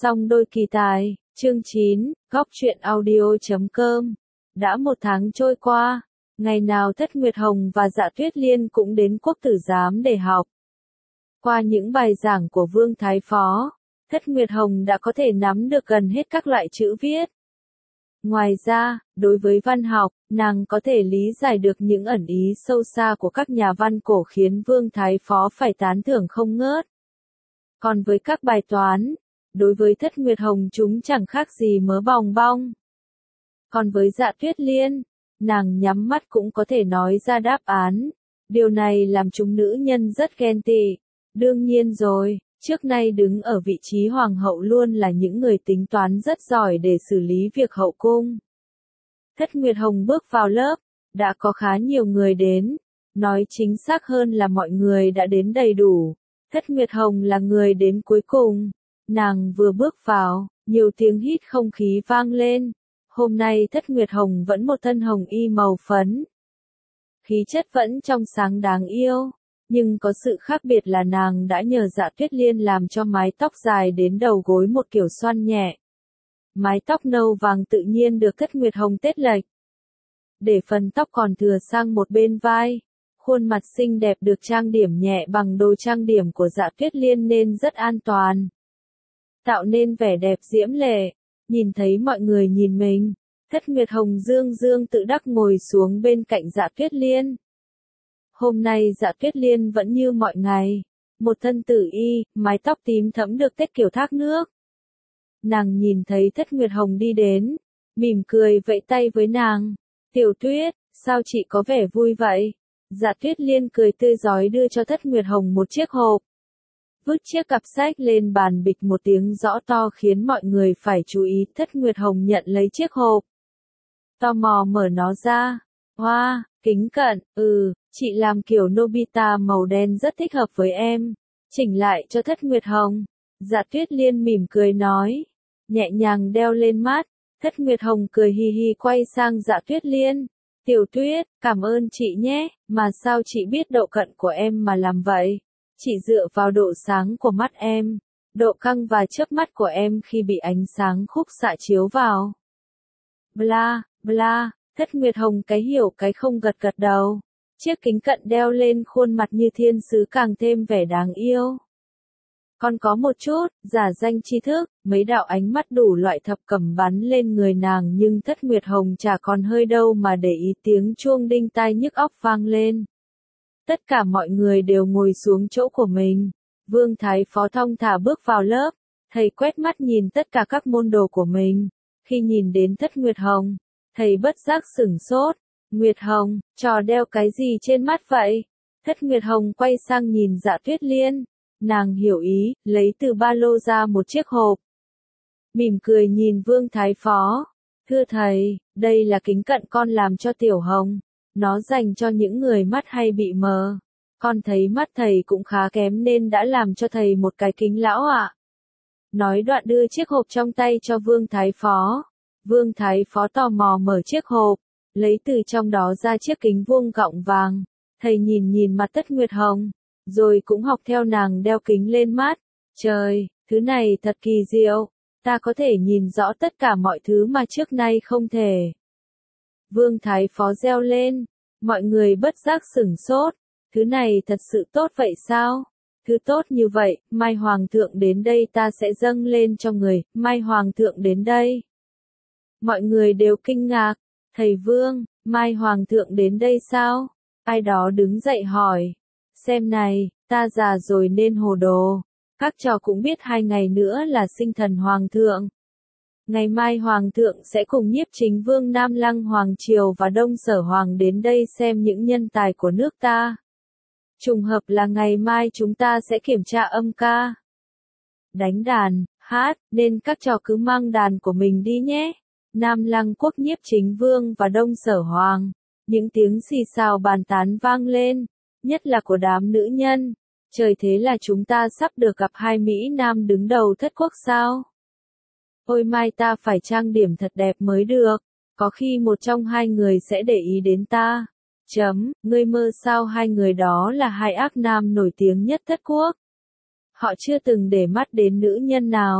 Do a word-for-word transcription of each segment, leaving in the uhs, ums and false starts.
Song đôi kỳ tài, chương chín, góc truyện audio chấm com. Đã một tháng trôi qua, ngày nào Thất Nguyệt Hồng và Dạ Tuyết Liên cũng đến Quốc Tử Giám để học. Qua những bài giảng của Vương Thái Phó, Thất Nguyệt Hồng đã có thể nắm được gần hết các loại chữ viết. Ngoài ra, đối với văn học, nàng có thể lý giải được những ẩn ý sâu xa của các nhà văn cổ khiến Vương Thái Phó phải tán thưởng không ngớt. Còn với các bài toán, đối với Thất Nguyệt Hồng chúng chẳng khác gì mớ bòng bong. Còn với Dạ Tuyết Liên, nàng nhắm mắt cũng có thể nói ra đáp án. Điều này làm chúng nữ nhân rất ghen tị. Đương nhiên rồi, trước nay đứng ở vị trí hoàng hậu luôn là những người tính toán rất giỏi để xử lý việc hậu cung. Thất Nguyệt Hồng bước vào lớp, đã có khá nhiều người đến. Nói chính xác hơn là mọi người đã đến đầy đủ. Thất Nguyệt Hồng là người đến cuối cùng. Nàng vừa bước vào, nhiều tiếng hít không khí vang lên. Hôm nay Thất Nguyệt Hồng vẫn một thân hồng y màu phấn. Khí chất vẫn trong sáng đáng yêu. Nhưng có sự khác biệt là nàng đã nhờ Dạ Tuyết Liên làm cho mái tóc dài đến đầu gối một kiểu xoăn nhẹ. Mái tóc nâu vàng tự nhiên được Thất Nguyệt Hồng tết lệch. Để phần tóc còn thừa sang một bên vai. Khuôn mặt xinh đẹp được trang điểm nhẹ bằng đồ trang điểm của Dạ Tuyết Liên nên rất an toàn. Tạo nên vẻ đẹp diễm lệ. Nhìn thấy mọi người nhìn mình, Thất Nguyệt Hồng dương dương tự đắc ngồi xuống bên cạnh Dạ Tuyết Liên. Hôm nay Dạ Tuyết Liên vẫn như mọi ngày, một thân tử y, mái tóc tím thẫm được tết kiểu thác nước. Nàng nhìn thấy Thất Nguyệt Hồng đi đến, mỉm cười vẫy tay với nàng. Tiểu Tuyết, sao chị có vẻ vui vậy? Dạ Tuyết Liên cười tươi rói đưa cho Thất Nguyệt Hồng một chiếc hộp. Vứt chiếc cặp sách lên bàn bịch một tiếng rõ to khiến mọi người phải chú ý. Thất Nguyệt Hồng nhận lấy chiếc hộp. Tò mò mở nó ra. Hoa, wow, kính cận, ừ, chị làm kiểu Nobita màu đen rất thích hợp với em. Chỉnh lại cho Thất Nguyệt Hồng. Dạ Tuyết Liên mỉm cười nói. Nhẹ nhàng đeo lên mắt. Thất Nguyệt Hồng cười hì hì quay sang Dạ Tuyết Liên. Tiểu Tuyết, cảm ơn chị nhé, mà sao chị biết độ cận của em mà làm vậy? Chị dựa vào độ sáng của mắt em, độ căng và chớp mắt của em khi bị ánh sáng khúc xạ chiếu vào. Bla, bla, Thất Nguyệt Hồng cái hiểu cái không gật gật đầu. Chiếc kính cận đeo lên khuôn mặt như thiên sứ càng thêm vẻ đáng yêu. Còn có một chút, giả danh tri thức, mấy đạo ánh mắt đủ loại thập cẩm bắn lên người nàng nhưng Thất Nguyệt Hồng chả còn hơi đâu mà để ý. Tiếng chuông đinh tai nhức óc vang lên. Tất cả mọi người đều ngồi xuống chỗ của mình. Vương Thái Phó thong thả bước vào lớp. Thầy quét mắt nhìn tất cả các môn đồ của mình. Khi nhìn đến Thất Nguyệt Hồng, thầy bất giác sửng sốt. Nguyệt Hồng, trò đeo cái gì trên mắt vậy? Thất Nguyệt Hồng quay sang nhìn Dạ Tuyết Liên. Nàng hiểu ý, lấy từ ba lô ra một chiếc hộp. Mỉm cười nhìn Vương Thái Phó. Thưa thầy, đây là kính cận con làm cho Tiểu Hồng. Nó dành cho những người mắt hay bị mờ. Con thấy mắt thầy cũng khá kém nên đã làm cho thầy một cái kính lão ạ. Nói đoạn đưa chiếc hộp trong tay cho Vương Thái Phó. Vương Thái Phó tò mò mở chiếc hộp, lấy từ trong đó ra chiếc kính vuông gọng vàng. Thầy nhìn nhìn mặt Thất Nguyệt Hồng, rồi cũng học theo nàng đeo kính lên mắt. Trời, thứ này thật kỳ diệu, ta có thể nhìn rõ tất cả mọi thứ mà trước nay không thể. Vương Thái Phó reo lên, mọi người bất giác sửng sốt, thứ này thật sự tốt vậy sao? Thứ tốt như vậy, mai Hoàng thượng đến đây ta sẽ dâng lên cho người, mai Hoàng thượng đến đây. Mọi người đều kinh ngạc, thầy Vương, mai Hoàng thượng đến đây sao? Ai đó đứng dậy hỏi, xem này, ta già rồi nên hồ đồ, các trò cũng biết hai ngày nữa là sinh thần Hoàng thượng. Ngày mai Hoàng thượng sẽ cùng Nhiếp Chính Vương Nam Lăng Hoàng Triều và Đông Sở Hoàng đến đây xem những nhân tài của nước ta. Trùng hợp là ngày mai chúng ta sẽ kiểm tra âm ca, đánh đàn, hát, nên các trò cứ mang đàn của mình đi nhé. Nam Lăng Quốc Nhiếp Chính Vương và Đông Sở Hoàng. Những tiếng xì xào bàn tán vang lên, nhất là của đám nữ nhân. Trời, thế là chúng ta sắp được gặp hai Mỹ Nam đứng đầu thất quốc sao? Ôi mai ta phải trang điểm thật đẹp mới được, có khi một trong hai người sẽ để ý đến ta. Chấm, ngươi mơ sao hai người đó là hai ác nam nổi tiếng nhất thất quốc. Họ chưa từng để mắt đến nữ nhân nào.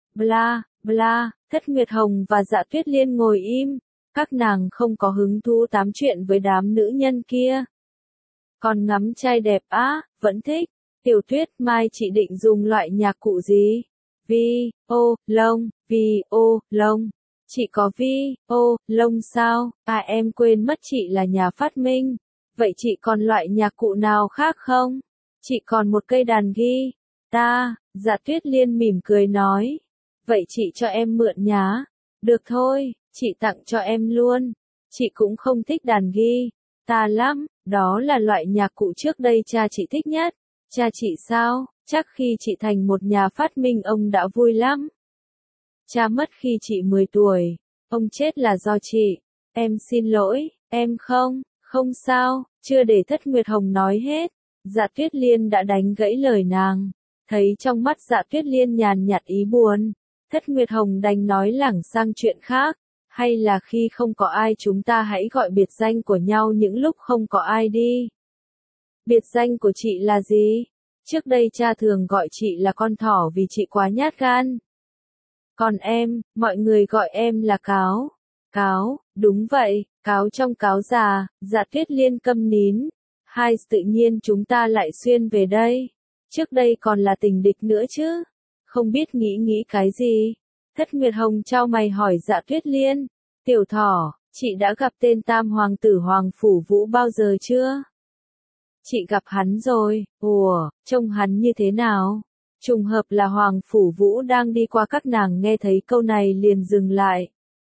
bla, bla, Thất Nguyệt Hồng và Dạ Tuyết Liên ngồi im, các nàng không có hứng thú tám chuyện với đám nữ nhân kia. Còn ngắm trai đẹp á, vẫn thích. Tiểu Tuyết mai chị định dùng loại nhạc cụ gì? Vi, ô, lông, vi, ô, lông. Chị có vi, ô, lông sao? À em quên mất chị là nhà phát minh. Vậy chị còn loại nhạc cụ nào khác không? Chị còn một cây đàn ghi. Ta, Dạ Tuyết Liên mỉm cười nói. Vậy chị cho em mượn nhá. Được thôi, chị tặng cho em luôn. Chị cũng không thích đàn ghi. Ta lắm, đó là loại nhạc cụ trước đây cha chị thích nhất. Cha chị sao? Chắc khi chị thành một nhà phát minh ông đã vui lắm. Cha mất khi chị mười tuổi. Ông chết là do chị. Em xin lỗi, em không, không sao, chưa để Thất Nguyệt Hồng nói hết. Dạ Tuyết Liên đã đánh gãy lời nàng. Thấy trong mắt Dạ Tuyết Liên nhàn nhạt ý buồn. Thất Nguyệt Hồng đành nói lảng sang chuyện khác. Hay là khi không có ai chúng ta hãy gọi biệt danh của nhau những lúc không có ai đi. Biệt danh của chị là gì? Trước đây cha thường gọi chị là con thỏ vì chị quá nhát gan. Còn em, mọi người gọi em là cáo. Cáo, đúng vậy, cáo trong cáo già. Dạ Tuyết Liên câm nín. Hai, tự nhiên chúng ta lại xuyên về đây. Trước đây còn là tình địch nữa chứ. Không biết nghĩ nghĩ cái gì. Thất Nguyệt Hồng chau mày hỏi Dạ Tuyết Liên. Tiểu thỏ, chị đã gặp tên tam hoàng tử Hoàng Phủ Vũ bao giờ chưa? Chị gặp hắn rồi. Ủa, trông hắn như thế nào? Trùng hợp là Hoàng Phủ Vũ đang đi qua, các nàng nghe thấy câu này liền dừng lại.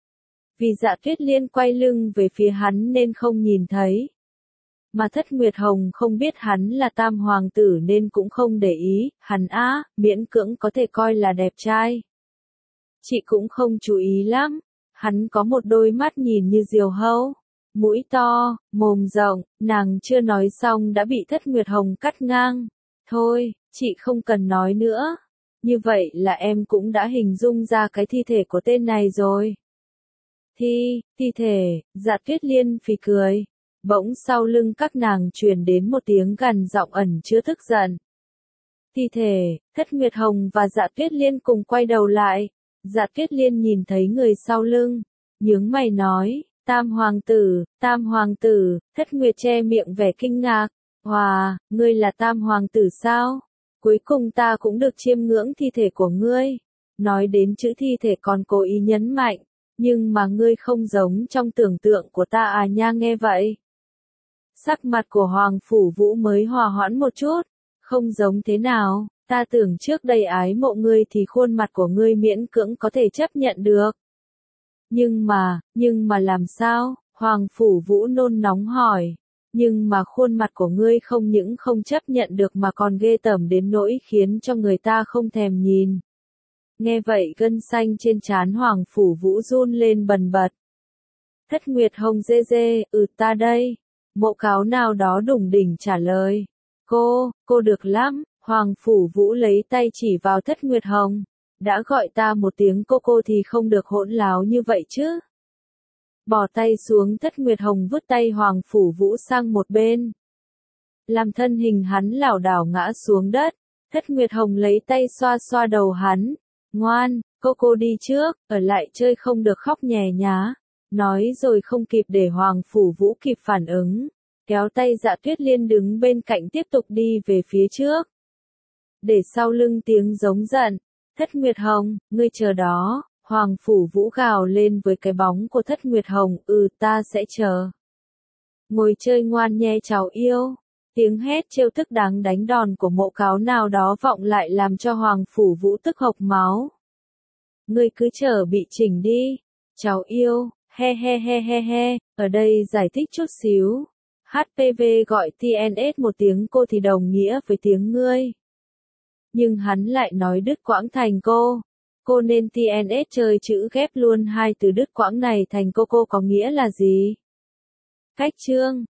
Vì Dạ Tuyết Liên quay lưng về phía hắn nên không nhìn thấy. Mà Thất Nguyệt Hồng không biết hắn là tam hoàng tử nên cũng không để ý. Hắn á, miễn cưỡng có thể coi là đẹp trai. Chị cũng không chú ý lắm. Hắn có một đôi mắt nhìn như diều hâu, mũi to, mồm rộng. Nàng chưa nói xong đã bị Thất Nguyệt Hồng cắt ngang. Thôi, chị không cần nói nữa. Như vậy là em cũng đã hình dung ra cái thi thể của tên này rồi. Thi, thi thể. Dạ Tuyết Liên phì cười. Bỗng sau lưng các nàng truyền đến một tiếng gằn giọng ẩn chứa tức giận. Thi thể. Thất Nguyệt Hồng và Dạ Tuyết Liên cùng quay đầu lại. Dạ Tuyết Liên nhìn thấy người sau lưng, nhướng mày nói, tam hoàng tử, tam hoàng tử. Thất Nguyệt che miệng vẻ kinh ngạc. Hòa, ngươi là tam hoàng tử sao? Cuối cùng ta cũng được chiêm ngưỡng thi thể của ngươi. Nói đến chữ thi thể còn cố ý nhấn mạnh, nhưng mà ngươi không giống trong tưởng tượng của ta à nha. Nghe vậy, sắc mặt của Hoàng Phủ Vũ mới hòa hoãn một chút. Không giống thế nào? Ta tưởng trước đây ái mộ ngươi thì khuôn mặt của ngươi miễn cưỡng có thể chấp nhận được. Nhưng mà, nhưng mà làm sao? Hoàng Phủ Vũ nôn nóng hỏi. Nhưng mà khuôn mặt của ngươi không những không chấp nhận được mà còn ghê tởm đến nỗi khiến cho người ta không thèm nhìn. Nghe vậy gân xanh trên trán Hoàng Phủ Vũ run lên bần bật. Thất Nguyệt Hồng dê dê, ừ ta đây. Mộ cáo nào đó đủng đỉnh trả lời. Cô, cô được lắm. Hoàng Phủ Vũ lấy tay chỉ vào Thất Nguyệt Hồng. Đã gọi ta một tiếng cô cô thì không được hỗn láo như vậy chứ. Bỏ tay xuống. Thất Nguyệt Hồng vứt tay Hoàng Phủ Vũ sang một bên. Làm thân hình hắn lảo đảo ngã xuống đất. Thất Nguyệt Hồng lấy tay xoa xoa đầu hắn. Ngoan, cô cô đi trước, ở lại chơi không được khóc nhè nhá. Nói rồi không kịp để Hoàng Phủ Vũ kịp phản ứng. Kéo tay Dạ Tuyết Liên đứng bên cạnh tiếp tục đi về phía trước. Để sau lưng tiếng giống giận. Thất Nguyệt Hồng, ngươi chờ đó. Hoàng Phủ Vũ gào lên với cái bóng của Thất Nguyệt Hồng. Ừ ta sẽ chờ. Ngồi chơi ngoan nhé cháu yêu. Tiếng hét trêu thức đáng đánh đòn của mộ cáo nào đó vọng lại làm cho Hoàng Phủ Vũ tức hộc máu. Ngươi cứ chờ bị chỉnh đi. Cháu yêu, he he he he he. Ở đây giải thích chút xíu. hát pê vê gọi tê en ét một tiếng cô thì đồng nghĩa với tiếng ngươi. Nhưng hắn lại nói đứt quãng thành cô. Cô nên tê en ét chơi chữ ghép luôn hai từ đứt quãng này thành cô cô có nghĩa là gì? Cách chương